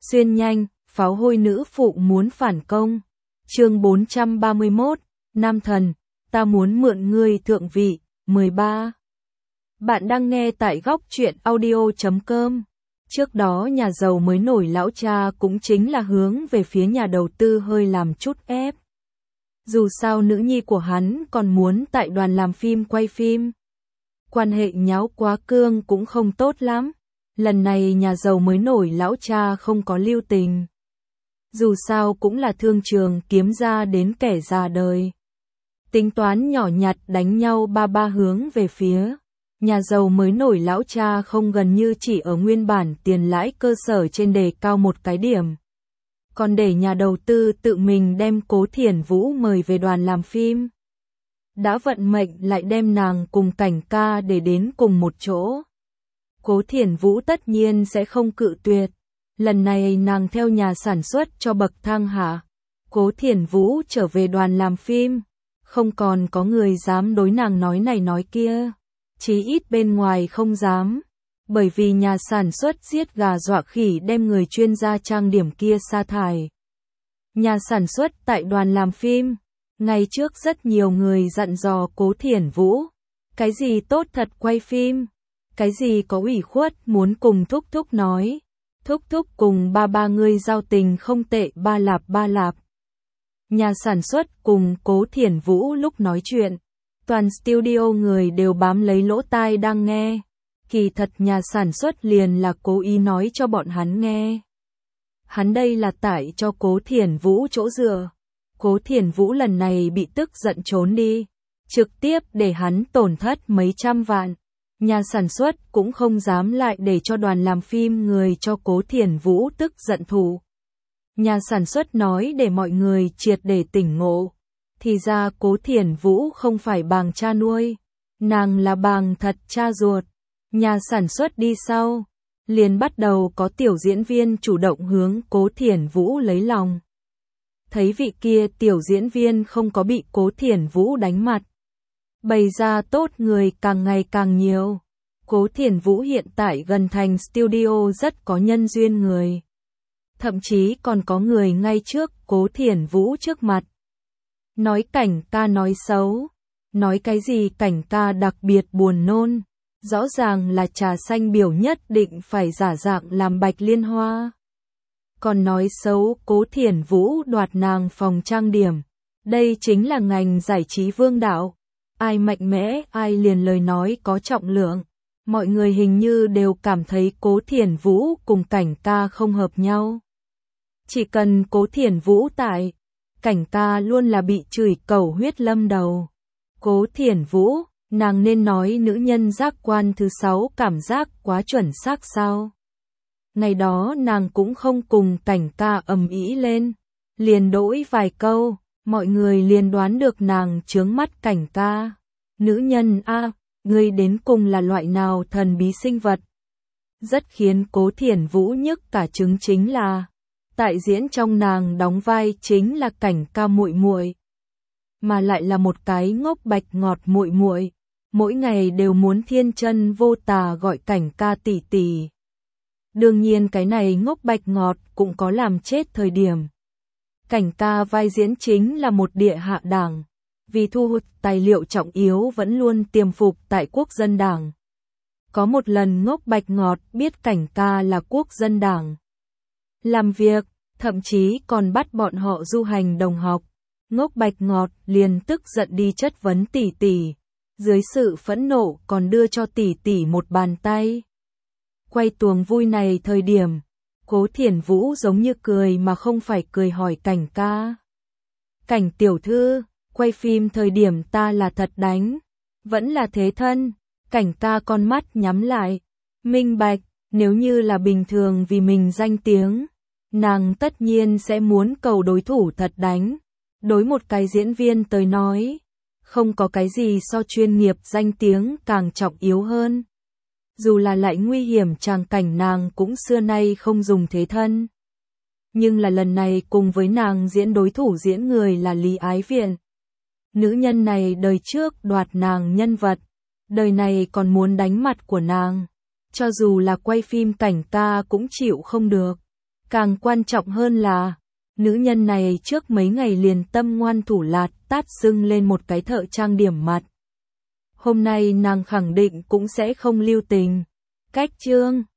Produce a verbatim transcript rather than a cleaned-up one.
Xuyên nhanh, pháo hôi nữ phụ muốn phản công. Chương bốn trăm ba mươi mốt, Nam thần, ta muốn mượn ngươi thượng vị. mười ba. Bạn đang nghe tại góc truyện audio chấm com. Trước đó nhà giàu mới nổi lão cha cũng chính là hướng về phía nhà đầu tư hơi làm chút ép. Dù sao nữ nhi của hắn còn muốn tại đoàn làm phim quay phim. Quan hệ nháo quá cương cũng không tốt lắm. Lần này nhà giàu mới nổi lão cha không có lưu tình. Dù sao cũng là thương trường kiếm ra đến kẻ già đời. Tính toán nhỏ nhặt đánh nhau ba ba hướng về phía. Nhà giàu mới nổi lão cha không gần như chỉ ở nguyên bản tiền lãi cơ sở trên đề cao một cái điểm. Còn để nhà đầu tư tự mình đem Cố Thiển Vũ mời về đoàn làm phim. Đã vận mệnh lại đem nàng cùng Cảnh Ca để đến cùng một chỗ. Cố Thiển Vũ tất nhiên sẽ không cự tuyệt. Lần này nàng theo nhà sản xuất cho bậc thang hạ. Cố Thiển Vũ trở về đoàn làm phim. Không còn có người dám đối nàng nói này nói kia. Chí ít bên ngoài không dám. Bởi vì nhà sản xuất giết gà dọa khỉ đem người chuyên gia trang điểm kia sa thải. Nhà sản xuất tại đoàn làm phim. Ngày trước rất nhiều người dặn dò Cố Thiển Vũ. Cái gì tốt thật quay phim. Cái gì có ủy khuất muốn cùng Thúc Thúc nói. Thúc Thúc cùng ba ba ngươi giao tình không tệ ba lạp ba lạp. Nhà sản xuất cùng Cố Thiển Vũ lúc nói chuyện. Toàn studio người đều bám lấy lỗ tai đang nghe. Kỳ thật nhà sản xuất liền là cố ý nói cho bọn hắn nghe. Hắn đây là tải cho Cố Thiển Vũ chỗ dựa. Cố Thiển Vũ lần này bị tức giận trốn đi. Trực tiếp để hắn tổn thất mấy trăm vạn. Nhà sản xuất cũng không dám lại để cho đoàn làm phim người cho Cố Thiển Vũ tức giận thủ. Nhà sản xuất nói để mọi người triệt để tỉnh ngộ. Thì ra Cố Thiển Vũ không phải bàng cha nuôi. Nàng là bàng thật cha ruột. Nhà sản xuất đi sau. Liền bắt đầu có tiểu diễn viên chủ động hướng Cố Thiển Vũ lấy lòng. Thấy vị kia tiểu diễn viên không có bị Cố Thiển Vũ đánh mặt. Bày ra tốt người càng ngày càng nhiều. Cố Thiển Vũ hiện tại gần thành studio rất có nhân duyên người. Thậm chí còn có người ngay trước Cố Thiển Vũ trước mặt. Nói Cảnh Ca nói xấu. Nói cái gì Cảnh Ca đặc biệt buồn nôn. Rõ ràng là trà xanh biểu nhất định phải giả dạng làm Bạch Liên Hoa. Còn nói xấu Cố Thiển Vũ đoạt nàng phòng trang điểm. Đây chính là ngành giải trí vương đạo. Ai mạnh mẽ, ai liền lời nói có trọng lượng. Mọi người hình như đều cảm thấy Cố Thiển Vũ cùng Cảnh Ca không hợp nhau. Chỉ cần Cố Thiển Vũ tại, Cảnh Ca luôn là bị chửi cẩu huyết lâm đầu. Cố Thiển Vũ, nàng nên nói nữ nhân giác quan thứ sáu cảm giác quá chuẩn xác sao? Ngày đó nàng cũng không cùng Cảnh Ca ầm ĩ lên. Liền đỗi vài câu, mọi người liền đoán được nàng chướng mắt Cảnh Ca. Nữ nhân a, ngươi đến cùng là loại nào thần bí sinh vật? Rất khiến Cố Thiển Vũ nhức cả trứng chính là, tại diễn trong nàng đóng vai chính là Cảnh Ca muội muội, mà lại là một cái ngốc bạch ngọt muội muội, mỗi ngày đều muốn thiên chân vô tà gọi Cảnh Ca tỷ tỷ. Đương nhiên cái này ngốc bạch ngọt cũng có làm chết thời điểm. Cảnh Ca vai diễn chính là một địa hạ đảng. Vì thu hút tài liệu trọng yếu vẫn luôn tiềm phục tại Quốc dân đảng. Có một lần ngốc bạch ngọt biết Cảnh Ca là Quốc dân đảng. Làm việc, thậm chí còn bắt bọn họ du hành đồng học. Ngốc bạch ngọt liền tức giận đi chất vấn tỷ tỷ. Dưới sự phẫn nộ còn đưa cho tỷ tỷ một bàn tay. Quay tuồng vui này thời điểm, Cố Thiển Vũ giống như cười mà không phải cười hỏi Cảnh Ca. Cảnh tiểu thư, quay phim thời điểm ta là thật đánh, vẫn là thế thân. Cảnh Ca con mắt nhắm lại, minh bạch, nếu như là bình thường vì mình danh tiếng, nàng tất nhiên sẽ muốn cầu đối thủ thật đánh. Đối một cái diễn viên tới nói, không có cái gì so chuyên nghiệp danh tiếng càng trọng yếu hơn. Dù là lại nguy hiểm tràng cảnh nàng cũng xưa nay không dùng thế thân. Nhưng là lần này cùng với nàng diễn đối thủ diễn người là Lý Ái Viện. Nữ nhân này đời trước đoạt nàng nhân vật, đời này còn muốn đánh mặt của nàng. Cho dù là quay phim Cảnh Ca cũng chịu không được. Càng quan trọng hơn là, nữ nhân này trước mấy ngày liền tâm ngoan thủ lạt tát dưng lên một cái thợ trang điểm mặt. Hôm nay nàng khẳng định cũng sẽ không lưu tình. Cách chương